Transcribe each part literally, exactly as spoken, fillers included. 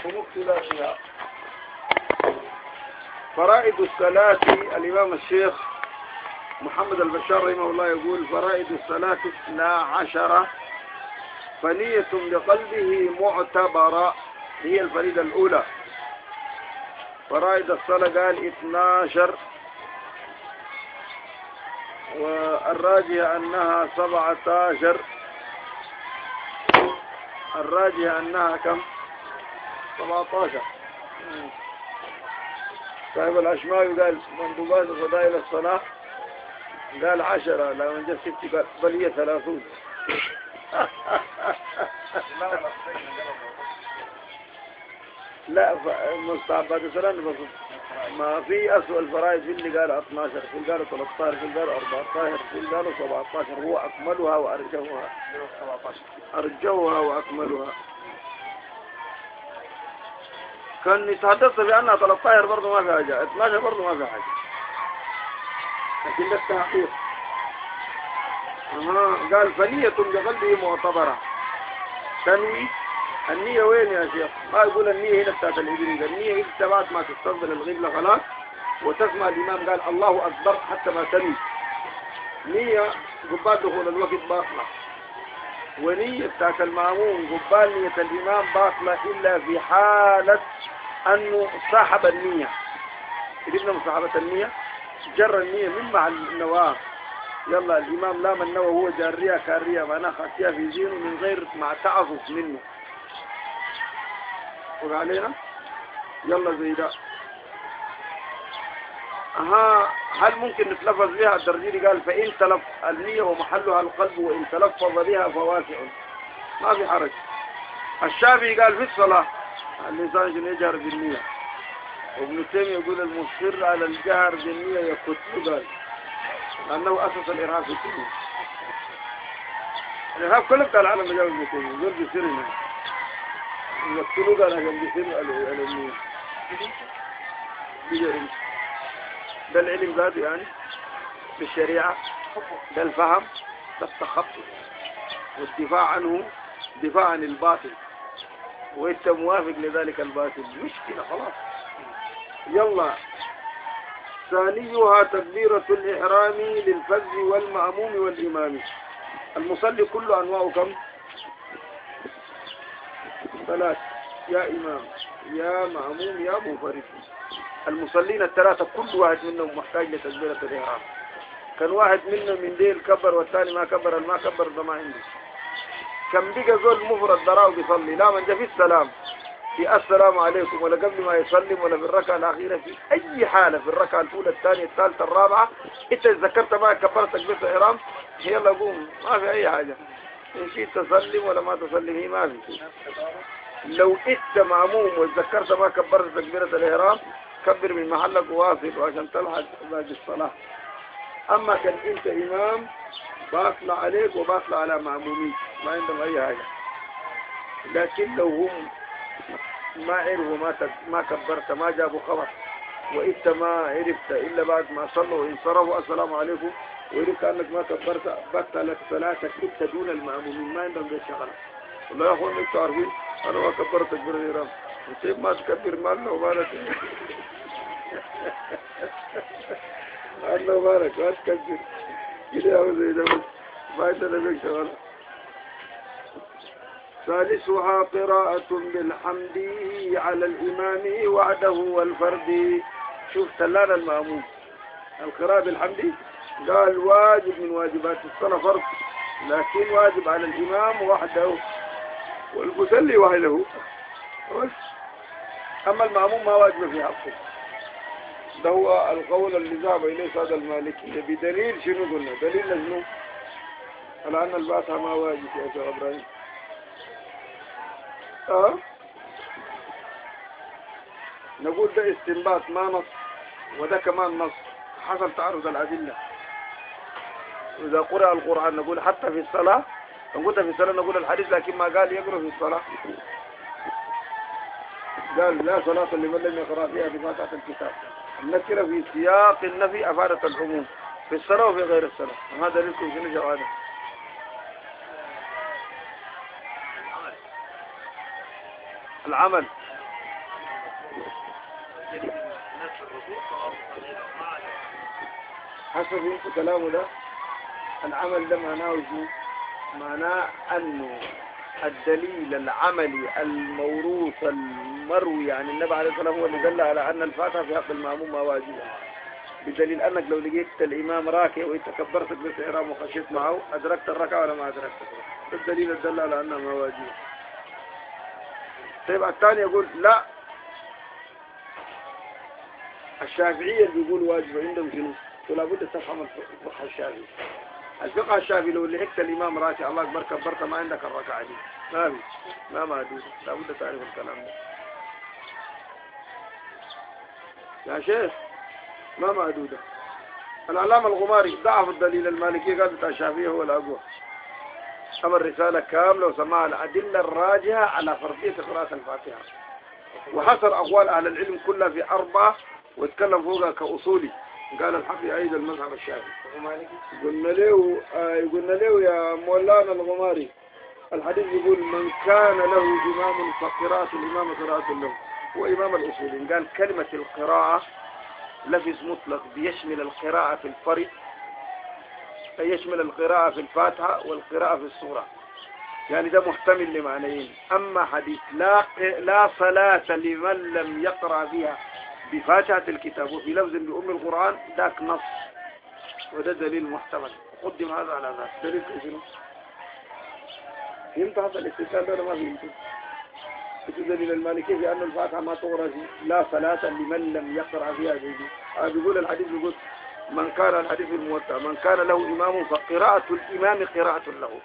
ومبتلى فيها. فرائد الصلاة الإمام الشيخ محمد البشار رحمه الله يقول فرائد الصلاة اثنا عشر، فنية بقلبه معتبرة، هي الفريدة الأولى. فرائد الصلاة قال اثنا عشر، والراجح أنها سبعة عشر، الراجح أنها كم؟ سبعة عشر. صاحب العشماوي قال مندوبات فضائل الصلاة قال عشرة، لما جاء ستي قال بل هي ثلاثون. لا مستعبات الصلاة بس ما في أسوأ الفرائض، في اللي قال اثنا عشر، في اللي قال ثلاثة عشر، في اللي قال أربعة عشر، في اللي قال سبعة عشر، هو أكملها وأرجوها، أرجوها وأكملها. كان يتحدث بأنها ثلاثة عشر برضه ما في حاجة، اثنا عشر برضه ما في حاجة، لكن ده التحقيق. أها قال فنية بقلبه معتبرة. تنوي النية وين يا شيخ؟ ما يقول النية هنا بتاعت الإبن، النية إذا تبعت ما تستقبل القبلة خلاص وتسمع الإمام قال الله أكبر حتى ما تنوي. نية قبال دخول الوقت باطلة، ونية بتاعت المأموم قبال نية الإمام باطلة إلا في حالة أنه صاحب النية. جبنا مصاحبة النية، جر النية من مع النواة، يلا الإمام لام النوى هو جارية كارية معناها خاصية في زينه من غير مع تعظف منه. وعلينا يلا زي ده. أها هل ممكن نتلفظ بها؟ الدرجيري قال فإن تلف النية ومحلها القلب وإن تلفظ بها فواسع ما في حرج. الشافعي قال في الصلاة الإنسان شنو يجهر بالنية، وابن تيمية يقول المصر على الجهر بالنية يقتل، قال لأنه أسس الإرهاب في الدنيا. الإرهاب كله بتاع العالم مجاوز ابن تيمية يقول بسرنا يقتلوا، قال عشان بسر على النية بجرم. ده العلم ذاته يعني بالشريعة، ده الفهم، ده التخطط والدفاع عنه، دفاع عن الباطل، وانت موافق لذلك الباطل مشكلة خلاص. يلا ثانيها تكبيرة الإحرام للفذ والمأموم والإمام. المصلي كله أنواعه كم؟ ثلاث، يا إمام يا مأموم يا منفرد. المصلين الثلاثة كل واحد منهم محتاج لتكبيرة الإحرام. كان واحد منهم من ديل كبر والثاني ما كبر، ما كبر ده ما عنده. كان بقى زول مفرد دراو بيصلي، لا من جا في السلام في السلام عليكم ولا قبل ما يسلم ولا في الركعة الأخيرة، في أي حالة في الركعة الأولى الثانية الثالثة الرابعة أنت تذكرت ما كبرت تكبيرة الإحرام يلا قوم، ما في أي حاجة. إن شئت تسلم ولا ما تسلم هي ما في. لو أنت معموم وتذكرت ما كبرت تكبيرة الإحرام كبر من محلك وواصل وعشان تلحق باقي الصلاة. أما كان أنت إمام باطل عليك وباطل على معمومين ما عندهم أي حاجة. لكن لو هم ما عرفوا ما ما كبرت ما جابوا خبر وإنت ما عرفت إلا بعد ما صلوا وانصرفوا السلام عليكم ويريد كأنك ما كبرت بطلت صلاتك أنت دون المأمومين ما عندهم ذي الشغلة. والله يا أخوان أنتوا عارفين أنا ما كبرت تكبير الإحرام وسيب ما تكبر مالنا ومالك مالنا ومالك ما تكبر كده يا زي ده ما عندنا ذي الشغلة. ثالثها قراءة بالحمد على الإمام وحده والفرد. شوف تلال المأموم القراءة بالحمد قال واجب من واجبات الصلاة فرض، لكن واجب على الإمام وحده والمصلي وحده. أما المأموم ما واجب في حقه. ده هو القول اللي ذهب إليه سادة المالكية بدليل شنو قلنا؟ دليل شنو؟ على أن الفاتحة ما واجب يا شيخ إبراهيم. أه؟ نقول ده استنباط ما نص وده كمان نص حصل تعرض الأدلة. إذا قرأ القرآن نقول حتى في الصلاة، نقول في الصلاة نقول الحديث لكن ما قال يقرأ في الصلاة. قال لا صلاة لمن لم يقرأ فيها بفاتحة الكتاب. النكرة في سياق النفي أفادت العموم في الصلاة وفي غير الصلاة. هذا لكم شنو جوابه؟ العمل حسب انت كلامه ده العمل ده معناه شنو؟ معناه انه الدليل العملي الموروث المروي عن النبي عليه الصلاة والسلام هو اللي دل على ان الفاتحة في حق المأموم ما واجبة، بدليل انك لو لقيت الامام راكع وانت كبرت بالاحرام وخشيت معه ادركت الركعة ولا ما ادركت؟ الدليل الدل على انها ما واجبة. طيب الثاني يقول لا، الشافعية اللي بيقول واجب عندهم شنو؟ ولا بد تفهم الفقه الشافعي. الفقه الشافعي لو لحقت الامام راكع الله اكبر كبرت ما عندك الركعة دي، ما في ما معدود، لا بد تعرف الكلام ده يا شيخ، ما معدودة. العلامة الغماري ضعف الدليل المالكي قال بتاع الشافعية هو الأقوى، عمل رسالة كاملة وسماها الأدلة الراجحة على فرضية قراءة الفاتحة، وحصر أقوال أهل العلم كلها في أربعة واتكلم فوقها كأصولي. قال الحق يعيد المذهب الشافعي. قلنا له آه قلنا له يا مولانا الغماري الحديث يقول من كان له إمام فقراءة الإمام قراءة له، هو إمام الأصولين. قال كلمة القراءة لفظ مطلق بيشمل القراءة في الفرد، يشمل القراءة في الفاتحة والقراءة في السورة، يعني ده محتمل لمعنيين. أما حديث لا لا صلاة لمن لم يقرأ بها بفاتحة الكتاب وفي لفظ بأم القرآن ذاك نص، وده دليل محتمل. قدم هذا على ذاك دليل شنو؟ فهمت هذا الاستدلال ولا ما فهمت؟ دليل المالكي في أن الفاتحة ما تقرأ فيه لا صلاة لمن لم يقرأ فيها بيجي. بيقول الحديث بيقول من كان الحديث الموتى من كان له إمام فقراءة الإمام قراءة له.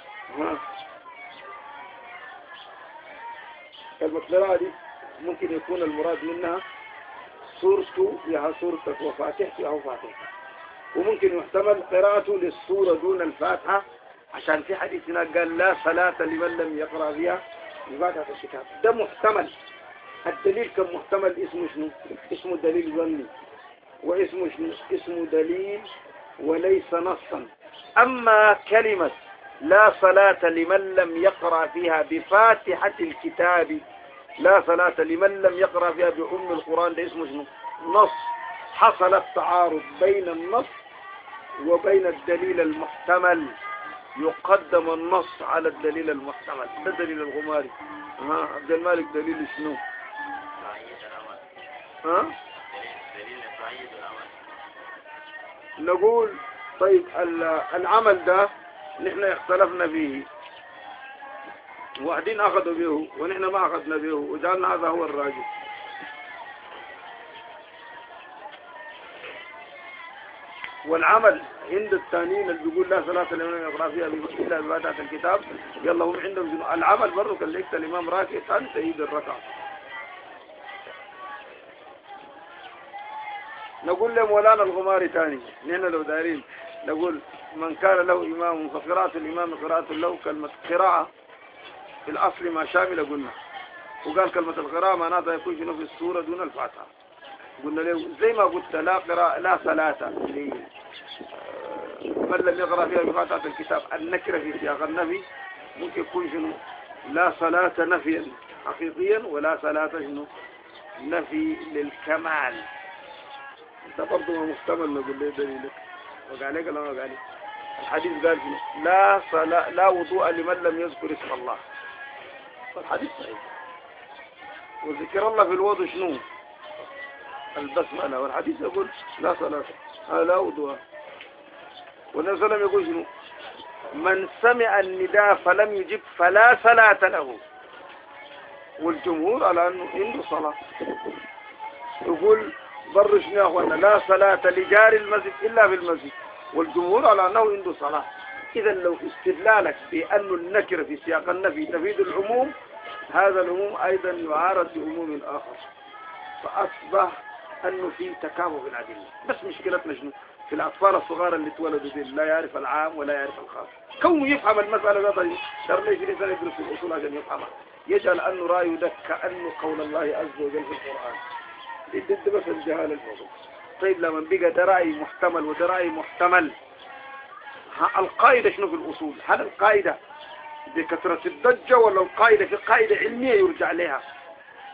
كلمة قراءة دي ممكن يكون المراد منها سورته يا سورتك وفاتحتي أو فاتحتك، وممكن يحتمل قراءته للسورة دون الفاتحة، عشان في حديث هنا قال لا صلاة لمن لم يقرأ فيها بفاتحة الكتاب. ده محتمل. الدليل كم محتمل اسمه شنو؟ اسمه دليل ظني، واسمه شنو؟ اسمه دليل وليس نصا. أما كلمة لا صلاة لمن لم يقرأ فيها بفاتحة الكتاب، لا صلاة لمن لم يقرأ فيها بأم القرآن، ده اسمه شنو؟ نص. حصل التعارض بين النص وبين الدليل المحتمل، يقدم النص على الدليل المحتمل. ده دليل الغماري. ها عبد المالك دليل شنو؟ ها نقول طيب العمل ده نحن اختلفنا فيه، واحدين اخذوا به ونحن ما اخذنا به وجعلنا هذا هو الراجح. والعمل عند الثانيين اللي بيقول لا صلاة لمن يقرأ فيها إلا بفاتحة الكتاب، يلا هم عندهم جنو. العمل برضه كان ليك الإمام راكع كان تعيد الركعة. نقول لمولانا الغماري ثاني نحن لو دارين نقول من كان له إمام فقراءة الإمام قراءة له. كلمة قراءة في الأصل ما شامل قلنا، وقال كلمة القراءة معناتها يكون شنو في السورة دون الفاتحة. قلنا له زي ما قلت لا قراءة لا صلاة من لم يقرأ فيها بفاتحة الكتاب، النكرة في سياق النفي ممكن يكون شنو لا صلاة نفيا حقيقيا ولا صلاة شنو نفي للكمال. ده برضه محتمل. نقول له دليلك وقال لك لا ما قال. الحديث قال لا صلاة لا وضوء لمن لم يذكر اسم الله، الحديث صحيح. وذكر الله في الوضوء شنو؟ البسملة. والحديث يقول لا صلاة لا وضوء. والنبي صلى الله عليه وسلم يقول شنو؟ من سمع النداء فلم يجب فلا صلاة له. والجمهور على انه عنده صلاة. يقول بر شنو يا اخوانا لا صلاة لجار المسجد الا في المسجد، والجمهور على انه عنده صلاة. اذا لو استدلالك بأن النكر في سياق النفي تفيد العموم، هذا العموم ايضا يعارض بعموم اخر، فاصبح انه في تكامل في الادله. بس مشكلتنا شنو؟ في الاطفال الصغار اللي اتولدوا دي لا يعرف العام ولا يعرف الخاص. كونه يفهم المساله ذاتها صار ليش الانسان يدرس في الاصول عشان يفهمها، يجعل انه رايه ده كانه قول الله عز وجل في القران. ضد بس الجهال الموضوع. طيب لما بقى ده راي محتمل وده راي محتمل، القاعده شنو في الاصول؟ هل القاعده بكثره الضجه ولا القاعده في قاعده علميه يرجع لها؟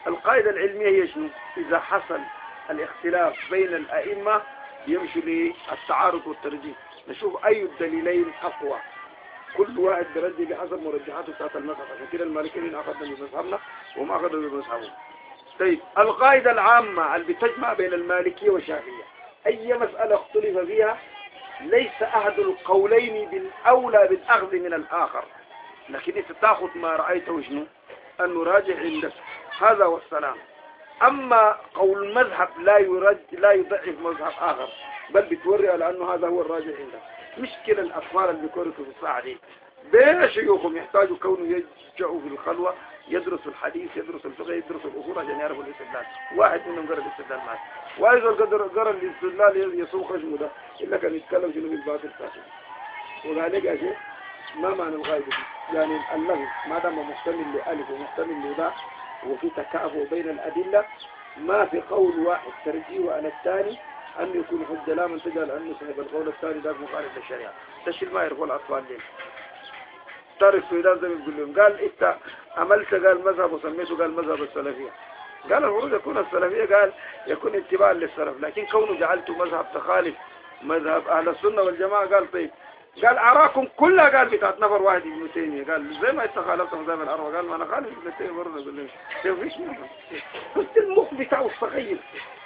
القاعدة العلمية هي شنو؟ إذا حصل الاختلاف بين الأئمة يمشي للتعارض والترجيح، نشوف أي الدليلين أقوى، كل واحد برجي بحسب مرجحاته بتاعت المذهب. عشان كده المالكيين أخذنا بمذهبنا وهم أخذوا بمذهبهم. طيب القاعدة العامة اللي بتجمع بين المالكية والشافعية، أي مسألة اختلف فيها ليس أحد القولين بالأولى بالأخذ من الآخر، لكن إذا تأخذ ما رأيته شنو أنه راجع عندك، هذا والسلام. أما قول المذهب لا يرج لا يضعف مذهب آخر، بل بتوري على أنه هذا هو الراجع عندك. مشكلة الأطفال اللي بيكونوا في الساعة دي بين شيوخهم يحتاجوا كونه يرجعوا في الخلوة يدرسوا الحديث، يدرسوا الفقه، يدرسوا الأصول عشان يعرفوا الاستدلال. واحد منهم قرأ الاستدلال معه، وأيضا قدر قرأ الاستدلال يسوق خشمه ده إلا كان يتكلم شنو بالباطل فاتح. وذلك يا شيخ ما معنى الغاية دي؟ يعني اللفظ ما دام محتمل لألف ومحتمل لباء وفي تكافؤ بين الأدلة، ما في قول واحد ترجيه على الثاني أن يكون حجة، لا من تجعل أنه صاحب القول الثاني ذاك مخالف للشريعة. تشيل ما يرفض الأطفال ليه؟ طارق سويدان زي ما بيقول لهم قال إنت عملت قال مذهب وسميته قال مذهب السلفية، قال المفروض يكون السلفية قال يكون اتباعا للسلف، لكن كونه جعلته مذهب تخالف مذهب أهل السنة والجماعة قال طيب، قال أراكم كلها قال بتاعت نفر واحد ابن تيمية، قال زي ما انت خالفت مذهب الأربعة، قال ما أنا خالف ابن تيمية برضه. يقول لهم فيش منه، قلت المخ بتاعه الصغير.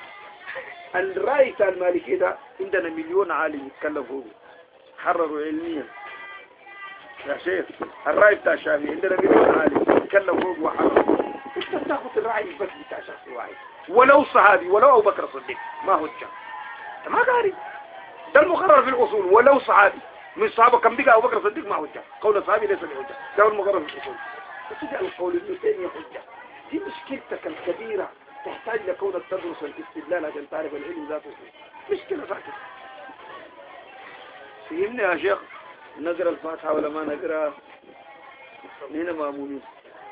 الرأي بتاع المالكي ده عندنا مليون عالم يتكلم فوق حرروا علميا يا شيخ. الرأي بتاع الشافعي عندنا مليون عالم يتكلم فوق وحرروا، انت تاخذ الرأي بس بتاع شخص واحد ولو صحابي ولو أبو بكر الصديق ما هو الجا، ما قاري ده المقرر في الأصول، ولو صحابي من الصحابة كم بقى أبو بكر الصديق ما حجة، قول الصحابي ليس بحجة، ده المقرر في الأصول. وتجعل القول ابن تيمية حجة، دي مشكلتك الكبيرة، تحتاج لكونك تدرس الاستدلال عشان تعرف العلم ذاته. مشكلة فاتت. فهمني يا شيخ، نقرأ الفاتحة ولا ما نقرأ؟ هنا مامومين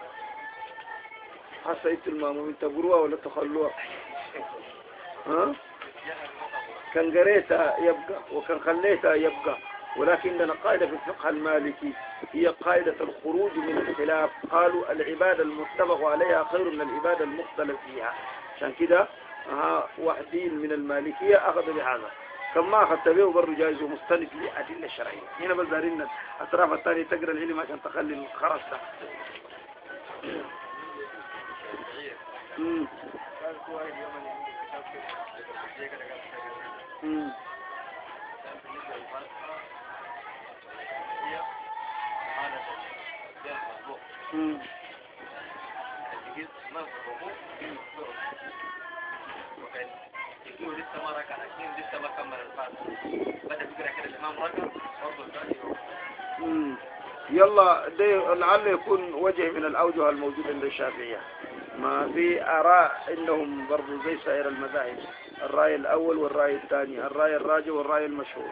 حاسة انت المامومين تقروها ولا تخلوها؟ ها؟ كان قريتها يبقى وكان خليتها يبقى، ولكن لنا قاعدة في الفقه المالكي هي قاعدة الخروج من الخلاف، قالوا العبادة المتفق عليها خير من العبادة المختلف فيها. عشان كده ها واحدين من المالكية أخذوا بهذا، كما أخذت به برضه جائز ومستند لأدلة الشرعية. هنا بس دارين الأطراف الثانية تقرأ العلم عشان تخلي الخرس ده. امم امم امم يقول لسه ما ركع، لكن لسه ما كمل الفاتحة، بدأ يقرأ كده الإمام ركع برضه ثاني. امم يلا ده لعل يكون وجه من الأوجه الموجودة عند الشافعية، ما في آراء إنهم برضو زي سائر المذاهب، الرأي الأول والرأي الثاني، الرأي الراجح والرأي المشهور.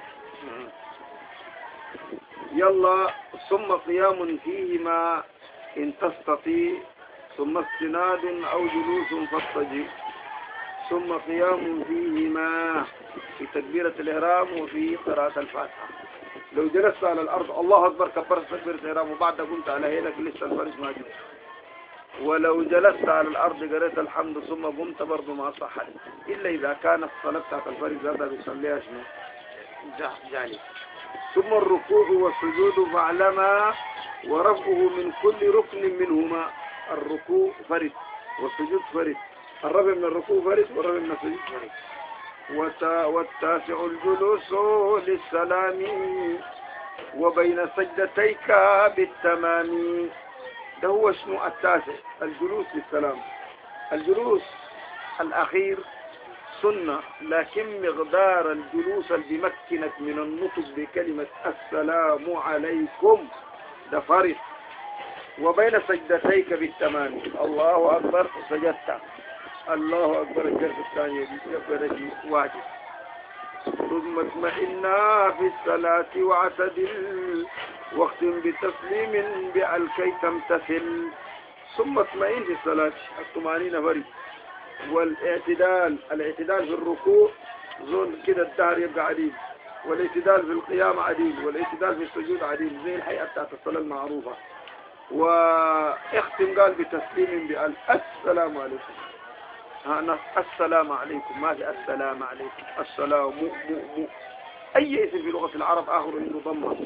يلا ثم قيام فيهما إن تستطيع، ثم استناد أو جلوس فاضطجع، ثم قيام فيهما في تكبيرة الإحرام وفي قراءة الفاتحة. لو جلست على الأرض الله أكبر كبرت تكبيرة الإحرام وبعد قمت على هيلك لسه الفرج ما جلس، ولو جلست على الأرض قريت الحمد ثم قمت برضو ما صحت، إلا إذا كانت الصلاة بتاعت الفرج ذاتها بيصليها شنو جالس. ثم الركوع والسجود فاعلما ورفعه من كل ركن منهما، الركوع فرد والسجود فرد، الرفع من الركوع فرد والرفع من السجود فرد. والتاسع الجلوس للسلام وبين سجدتيك بالتمام. ده هو شنو التاسع؟ الجلوس للسلام. الجلوس الأخير سنة، لكن مقدار الجلوس اللي بمكنك من النطق بكلمة السلام عليكم ده فرض. وبين سجدتيك بالتمام، الله أكبر سجدت، الله أكبر الجلسة الثانية دي واجب. ثم اطمئنا في الصلاة واعتدل واختم بتسليم بألكي تمتثل. ثم اطمئن في الصلاة، الطمأنينة فرد. والاعتدال، الاعتدال في الركوع زون كده الدهر يبقى عديد، والاعتدال في القيام عديد، والاعتدال في السجود عديد، زي الحيئة بتاعت الصلاة المعروفة. واختم قال بتسليم بألف السلام عليكم. ها السلام عليكم، ما في السلام عليكم، السلام مو مو مو أي اسم في لغة العرب آخر إنه ضمه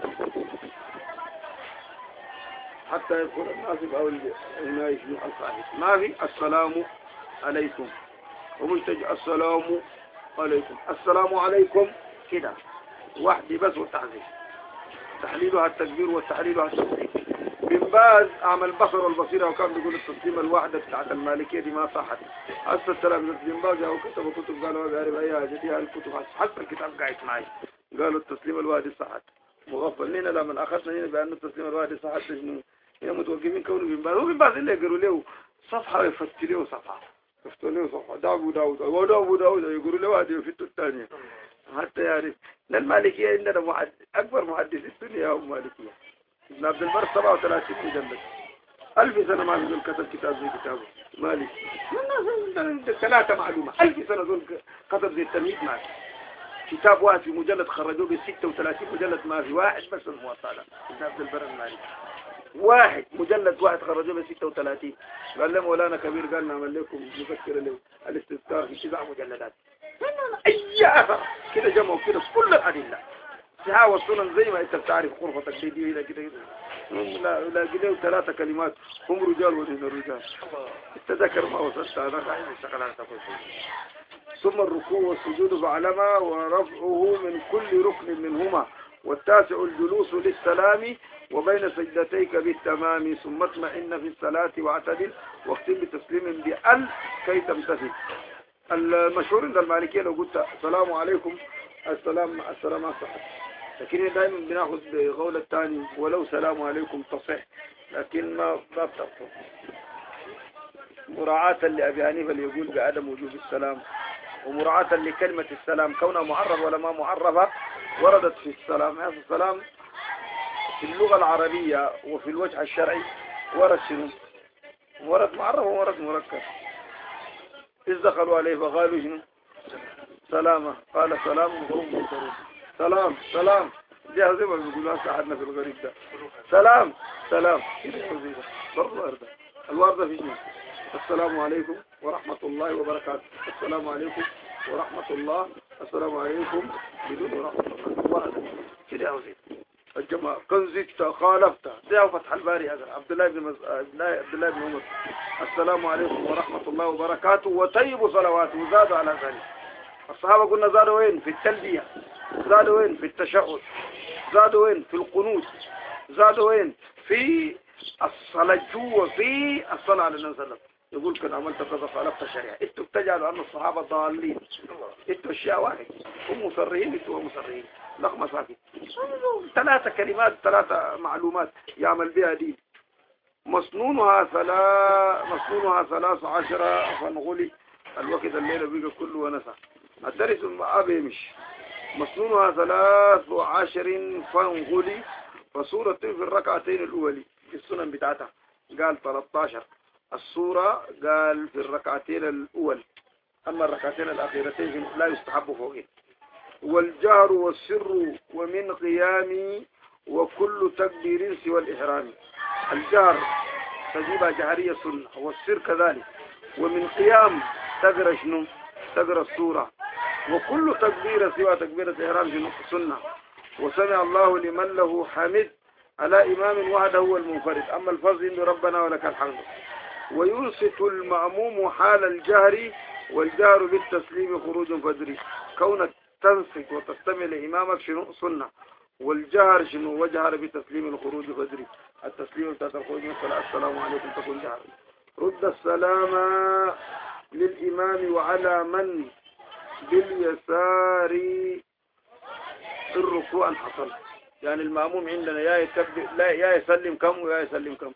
حتى يدخل الناسب أو هنا يشبه الصحيح. ما في السلام عليكم ومشتج السلام عليكم. السلام عليكم كده وحدي بس والتحذير، تحليلها التكبير وتحليلها التسليم. بن باز أعمل البصر والبصيرة وكان بيقول التسليم الواحدة بتاعت المالكية دي ما صحت. هسه التلامذة بن باز أو كتب كتب قالوا بيعرف أيها جديها الكتب حتى الكتاب قاعد معي قالوا التسليم الواحد صحت. مغفل لنا لما أخذنا هنا بأن التسليم الواحد صحت شنو هي متوقفين كونه بن باز. هو بن باز اللي يقولوا له صفحة يفتي له صفحة يفتوا له صفحة دا أبو داود أبو داود يقولوا له واحد يفتوا الثانية حتى يعرف. المالكية عندنا محد أكبر محدث الدنيا هم مالكية. ابن عبد البر سبعة وثلاثين مجلد ألف سنة ما نزل كتب كتاب زي كتابه مالك من ثلاثة معلومة ألف سنة زول كتب زي التمهيد معك كتاب واحد في مجلد خرجوه ب ستة وثلاثين مجلد ما في واحد بس الموطأ ابن عبد البر المالكي واحد مجلد واحد خرجوه ب ستة وثلاثين. قال له مولانا كبير قال نعمل لكم مذكر له الاستذكار في سبع مجلدات أي أثر كده جمعوا كده كل الأدلة سها والسنن زي ما انت بتعرف غرفتك دي دي هنا كده لا لا كده ثلاثه كلمات هم رجال ونحن رجال تذكر ما وصلت انا قاعد اشتغل على تفاصيل. ثم الركوع والسجود بعلما ورفعه من كل ركن منهما والتاسع الجلوس للسلام وبين سجدتيك بالتمام ثم اطمئن في الصلاة واعتدل واختم بتسليم بأل كي تمتثل. المشهور عند المالكية لو قلت السلام عليكم السلام السلام صح، لكن دائما بناخذ بقول الثاني ولو سلام عليكم تصح لكن ما ما بتقصد مراعاة لأبي حنيفة اللي يقول بعدم وجوب السلام ومراعاة لكلمة السلام كونها معربة ولا ما معربة وردت في السلام. هذا السلام في اللغة العربية وفي الوجه الشرعي ورد شنو؟ ورد معرب وورد مركب. إذ دخلوا عليه فقالوا شنو؟ سلامة قال سلام غرب سلام سلام دي زي ما بيقولوا ساعدنا في الغريب ده سلام سلام الوردة الوردة في شنو؟ السلام عليكم ورحمة الله وبركاته السلام عليكم ورحمة الله السلام عليكم بدون ورحمة الله وردة كده يا وزير الجماعة كنزت خالفت ده فتح الباري هذا عبد الله بن مز... عبد الله بن عمر السلام عليكم ورحمة الله وبركاته وطيب صلواته وزادوا على ذلك. الصحابة قلنا زادوا وين؟ في التلبية، زادوا وين؟ في التشهد، زادوا وين؟ في القنوت، زادوا وين؟ في الصلاة جوا في الصلاة على النبي صلى الله عليه وسلم. يقول كان عملت كذا خالفت الشريعة. انتوا بتجعلوا أن الصحابة ضالين، انتوا أشياء واحد، هم مصرحين انتوا مصرحين. لقمة ساكت. ثلاثة كلمات ثلاثة معلومات يعمل بها دي. مسنونها ثلاث مسنونها ثلاث عشرة فانغلي الوقت الليلة بيجي كله ونسى. الدرس أبي مش مسنونها ثلاث عشر فانغلي فصورة في الركعتين الأولى في السنن بتاعتها قال ثلاثة عشر الصورة قال في الركعتين الأول أما الركعتين الأخيرتين لا يستحب فوقين. والجهر والسر ومن قيام وكل تكبير سوى الإحرام. الجهر تجيبها جهرية سنة والسر كذلك ومن قيام تقرأ شنو تقرأ السورة وكل تكبير سوى تكبيرة الإحرام سنة. وسمع الله لمن له حمد على إمام وحده هو المنفرد أما الفرد عند ربنا ولك الحمد. وينصت المأموم حال الجهر والجهر بالتسليم خروج فجري كونك تنصت وتستمع لإمامك شنو سنة والجهر شنو وجهر بتسليم الخروج فجري. التسليم بتاعت الخروج مثلا السلام عليكم تكون جهر. رد السلام للإمام وعلى من باليسار الركوع حصل يعني المأموم عندنا يا يكبر لا يا يسلم كم ويا يسلم كم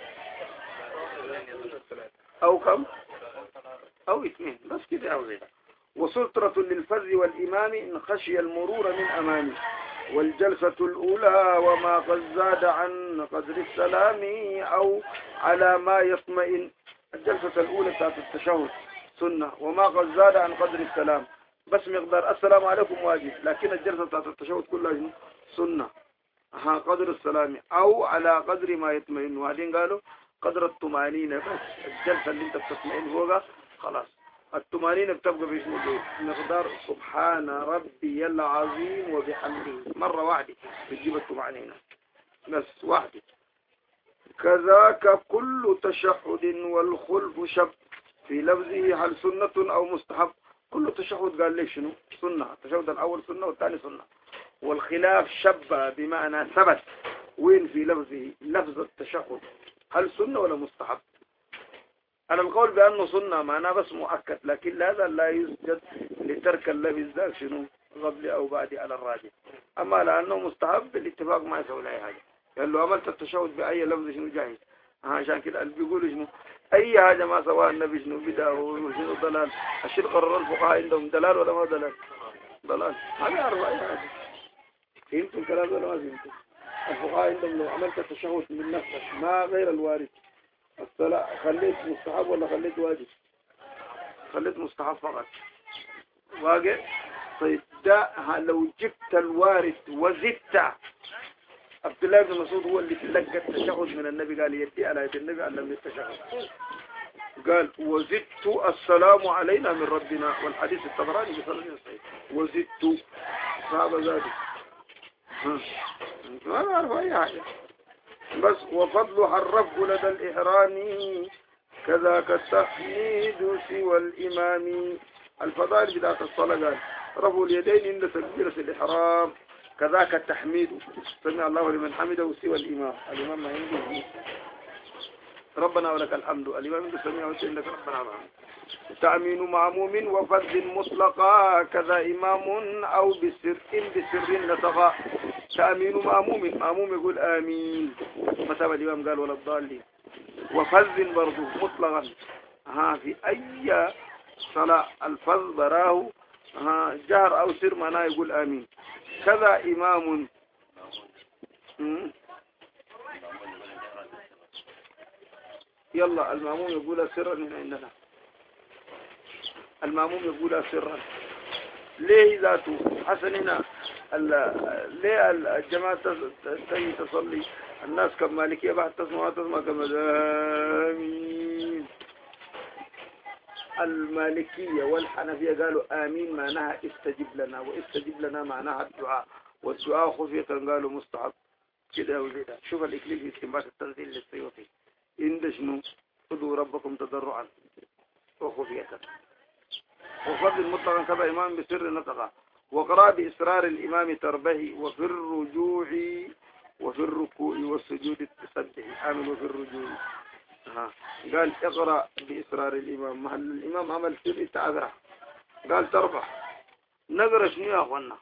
أو كم أو اثنين بس كده أو زي. وسترة للفز والإمام إن خشي المرور من أمامه. والجلسة الأولى وما قد زاد عن قدر السلام أو على ما يطمئن. الجلسة الأولى بتاعت التشهد سنة وما قد زاد عن قدر السلام بس مقدار السلام عليكم واجب لكن الجلسة بتاعت التشهد كلها سنة. ها قدر السلام أو على قدر ما يطمئن. وبعدين قالوا قدر الطمأنينة بس الجلسة اللي انت بتطمئن فوقها خلاص. الطمأنينة بتبقى باسمه مقدار سبحان ربي العظيم وبحمده مرة واحدة بتجيب الطمأنينة بس واحدة. كذاك كل تشهد والخلف شب في لفظه هل سنة أو مستحب. كل تشهد قال لي شنو سنة، التشهد الأول سنة والثاني سنة. والخلاف شب بمعنى ثبت وين في لفظه لفظ التشهد هل سنة ولا مستحب. على القول بأنه سنة معناه بس مؤكد، لكن هذا لا يسجد لترك اللفظ ذاك شنو قبل أو بعد على الراجح. أما لأنه مستحب بالاتفاق ما يسوي أي حاجة. قال له عملت التشهد بأي لفظ شنو جاهز. عشان كده اللي بيقولوا شنو أي حاجة ما سواها النبي شنو بدعة وشنو ضلال. الشيء قرر الفقهاء عندهم دلال ولا ما دلال؟ ضلال. ما يعرف أي حاجة. فهمتوا الكلام ولا ما فهمتوا؟ الفقهاء عندهم لو عملت التشهد من نفسك ما غير الوارد الصلاة خليت مستحب ولا خليت واجب؟ خليت مستحب فقط. واقع. طيب ده لو جبت الوارد وزدت. عبد الله بن مسعود هو اللي تلقى التشهد من النبي قال يدي على يد النبي علمني التشهد. قال وزدت السلام علينا من ربنا والحديث الطبراني بسند صحيح. وزدت صحابة ذلك. ما أعرف أي حاجة. بس وفضلها الرفع لدى الإحرام كذاك التحميد سوى الإمام. الفضائل بذات الصلاة قال رفع اليدين عند تكبيرة الإحرام كذاك التحميد سمع الله لمن حمده سوى الإمام. الإمام ما عنده ربنا ولك الحمد. الإمام عنده سمع وسئلك ربنا معه. تأمين معموم وفرد مطلقا كذا إمام أو بسر بسر نطقا. تأمين معموم معموم يقول آمين متى الإمام قال ولا الضالين. وفرد برضو مطلقا ها في أي صلاة الفرد براه ها جهر أو سر معناه يقول آمين. كذا إمام يلا المأموم يقول سرا من عندنا. المأموم يقول سرا ليه ذاته حسن هنا ليه الجماعة تيجي تصلي الناس كمالكية بعد تسمع تسمع كما آمين. المالكية والحنفية قالوا آمين معناها استجب لنا واستجب لنا معناها الدعاء والدعاء خفية قالوا مستحب كده وكده. شوف الإكليل في استنباط التنزيل للسيوطي إن شنو خذوا ربكم تضرعا وخفية. وفضل مطلقا كذا إمام بسر نطقا. وقراء بإسرار الإمام تربه وفي الرجوع وفي الركوع والسجود تسبح آمن وفي الرجوع. ها قال اقرأ بإسرار الإمام محل الإمام عمل سر تعذره قال تربح. نقرأ شنو يا أخوانا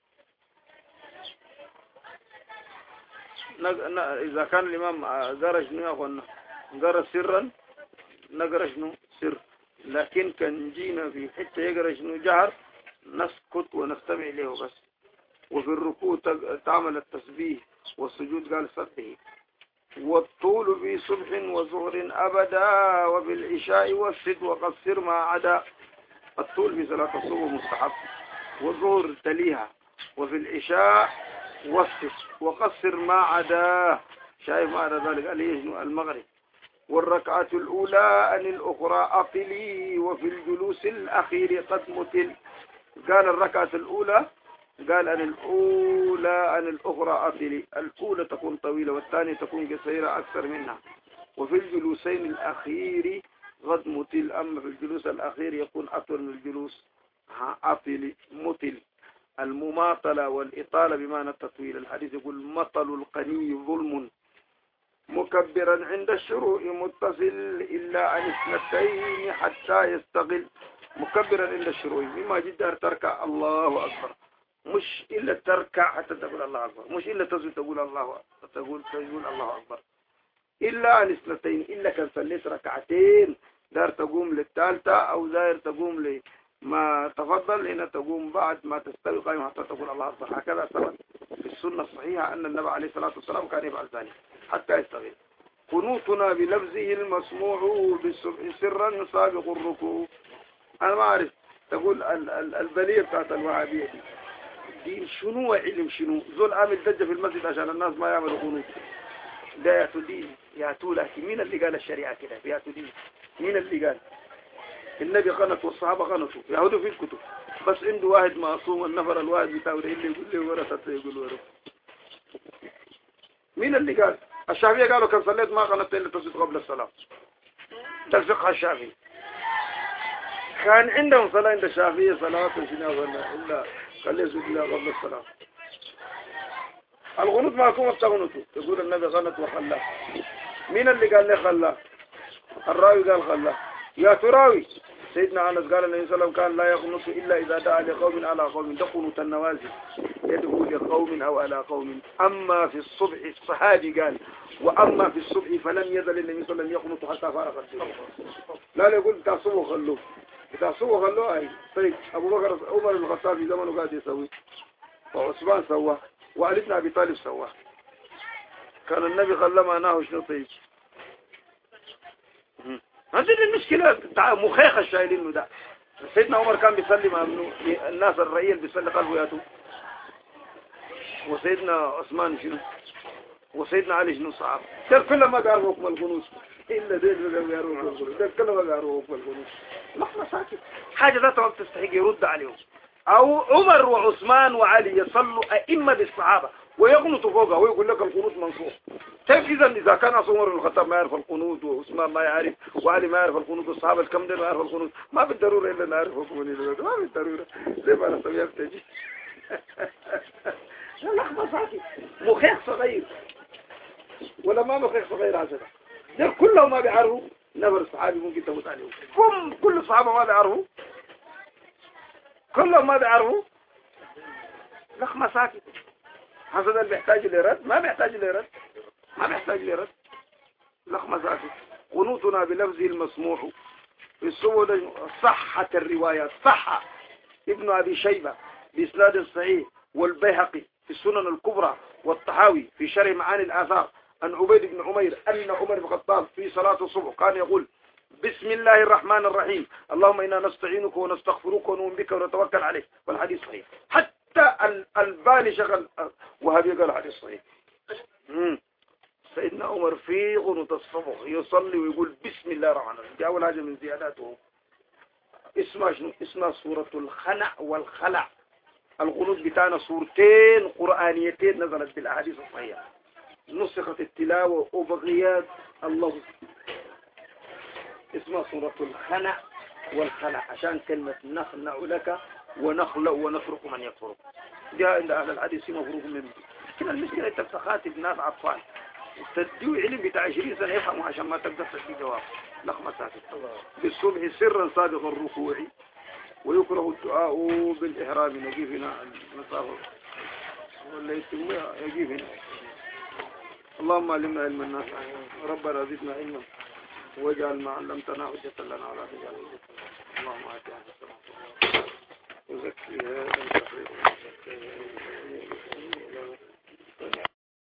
إذا كان الإمام قرأ شنو يا أخوانا قرأ سرا نقرأ شنو سر. لكن كان جينا في حتة يقرأ شنو جهر نسكت ونستمع إليه بس. وفي الركوع تعمل التسبيح والسجود قال سبه. والطول في صبح وظهر أبدا وفي العشاء والسد وقصر ما عدا. الطول في صلاة الصبح مستحب والظهر تليها وفي العشاء والسد وقصر ما عدا. شايف ما عدا ذلك قال يجنو المغرب. والركعة الأولى أن الأخرى أطلي وفي الجلوس الأخير قد متل. قال الركعة الأولى قال أن الأولى أن الأخرى أطلي. الأولى تكون طويلة والثانية تكون قصيرة أكثر منها. وفي الجلوسين الأخير قد متل. أما في الجلوس الأخير يكون أطول من الجلوس أطلي متل. المماطلة والإطالة بمعنى التطويل. الحديث يقول مطل القني ظلم. مكبرا عند الشروع متصل إلا عن اثنتين حتى يستغل. مكبرا عند الشروع مما جدا تركع الله أكبر مش إلا تركع حتى تقول الله أكبر مش إلا تزول تقول الله تقول تقول الله أكبر إلا عن اثنتين. إلا كان صليت ركعتين دار تقوم للثالثة أو دار تقوم لما تفضل هنا تقوم بعد ما تستوي قائم حتى تقول الله أكبر. هكذا ثبت في السنة الصحيحة أن النبي عليه الصلاة والسلام كان يفعل ذلك حتى يستغل. قنوتنا بلفظه المسموع بالسبع سرا سابق الركوع. أنا ما أعرف تقول البلية بتاعت الوهابية دي دين شنو علم شنو زول عامل دجة في المسجد عشان الناس ما يعملوا قنوت ده يأتوا دين يأتوا لكن مين اللي قال الشريعة كده يأتوا دين مين اللي قال النبي قنط والصحابة قنطوا يعودوا في الكتب بس عنده واحد معصوم النفر الواحد بتاعه اللي يقول لي ورثة يقول ورثة مين اللي قال الشافعية قالوا كان صليت ما قنطت إلا تسجد قبل الصلاة ده الفقه الشافعي كان عندهم صلاة عند الشافعية صلاة شنو إلا قال لي سجد الله قبل الصلاة الغنوط معكم بتغنطوا يقول النبي غنط وخلاه مين اللي قال لي خلاه الراوي قال خلاه يا تراوي سيدنا أنس قال النبي صلى الله عليه وسلم كان لا يقنط إلا إذا دعا لقوم على قوم دقنوا النوازل يدعو لقوم أو على قوم أما في الصبح الصحابي قال وأما في الصبح فلم يزل النبي صلى الله عليه وسلم يقنط حتى فارغ الدنيا لا لا يقول تعصبوا خلوه تعصبوا خلوه أي طيب أبو بكر عمر بن الخطاب في زمنه قاعد يسوي وعثمان سواه وعلي بن أبي طالب سواه كان النبي خلى معناه شنو طيب هذه المشكلة مخيخة الشايلين ده سيدنا عمر كان بيصلي مع الناس الرئيل بيصلي قلبه ياتو وسيدنا عثمان شنو وسيدنا علي شنو صعب ده كل ما قالوا حكم القنوت إلا دين ما قالوا حكم القنوت ده كل ما قالوا حكم القنوت لحظة ساكت حاجة ذات ما بتستحق يرد عليهم أو عمر وعثمان وعلي يصلوا أئمة بالصحابة ويقنطوا فوقها ويقول لك القنوت منصوص كيف إذا إذا كان عمر بن الخطاب ما يعرف القنوت وعثمان ما يعرف وعلي ما يعرف القنوت والصحابة الكم دين ما يعرف القنوت ما بالضرورة إلا نعرف حكم القنوت ما بالضرورة زي ما أنا سويت تجي لحظة ساكت مخيخ صغير ولا ما مخيخ صغير عشان ده كله ما بيعرفوا نبر الصحابي ممكن تموت عليهم كم كل الصحابة ما بيعرفوا كلهم ما بيعرفوا لخمة ساكت حسن اللي بيحتاج لرد ما بيحتاج لرد ما بيحتاج لرد لخمة ساكت قنوتنا بلفظه المسموح السبب صحة الروايات صحة ابن أبي شيبة بإسناد صحيح والبيهقي في السنن الكبرى والطحاوي في شرح معاني الآثار عن عبيد بن عمير أن عمر بن الخطاب في صلاة الصبح كان يقول بسم الله الرحمن الرحيم اللهم إنا نستعينك ونستغفرك ونؤمن بك ونتوكل عليك والحديث صحيح حتى الباني شغل وهذا قال حديث صحيح سيدنا عمر في قنوت الصبح يصلي ويقول بسم الله الرحمن الرحيم دي أول حاجة من زياداته اسمها شنو اسمها سورة الخنع والخلع القنوت بتاعنا سورتين قرآنيتين نزلت بالأحاديث الصحيحة نسخت التلاوة وبغيات الله اسمها سورة الخنع والخلع عشان كلمة نخنع لك ونخلق ونفرق من يفرق جاء عند أهل الحديث مفروق منه كده المشكلة انت بتخاطب ناس عطفال تديو علم بتاع عشرين سنة يفهموا عشان ما تقدر تدي جواب لخمة ساكت بالصبح سرا سابق الركوع ويكره الدعاء بالإحرام نجيب هنا المسافر ولا يتم يجيب هنا اللهم علمنا علما نافعا ربنا زدنا علما واجعل ما علمتنا حجة لنا ولا تجعل حجة لنا اللهم آتنا في السماء وزكيها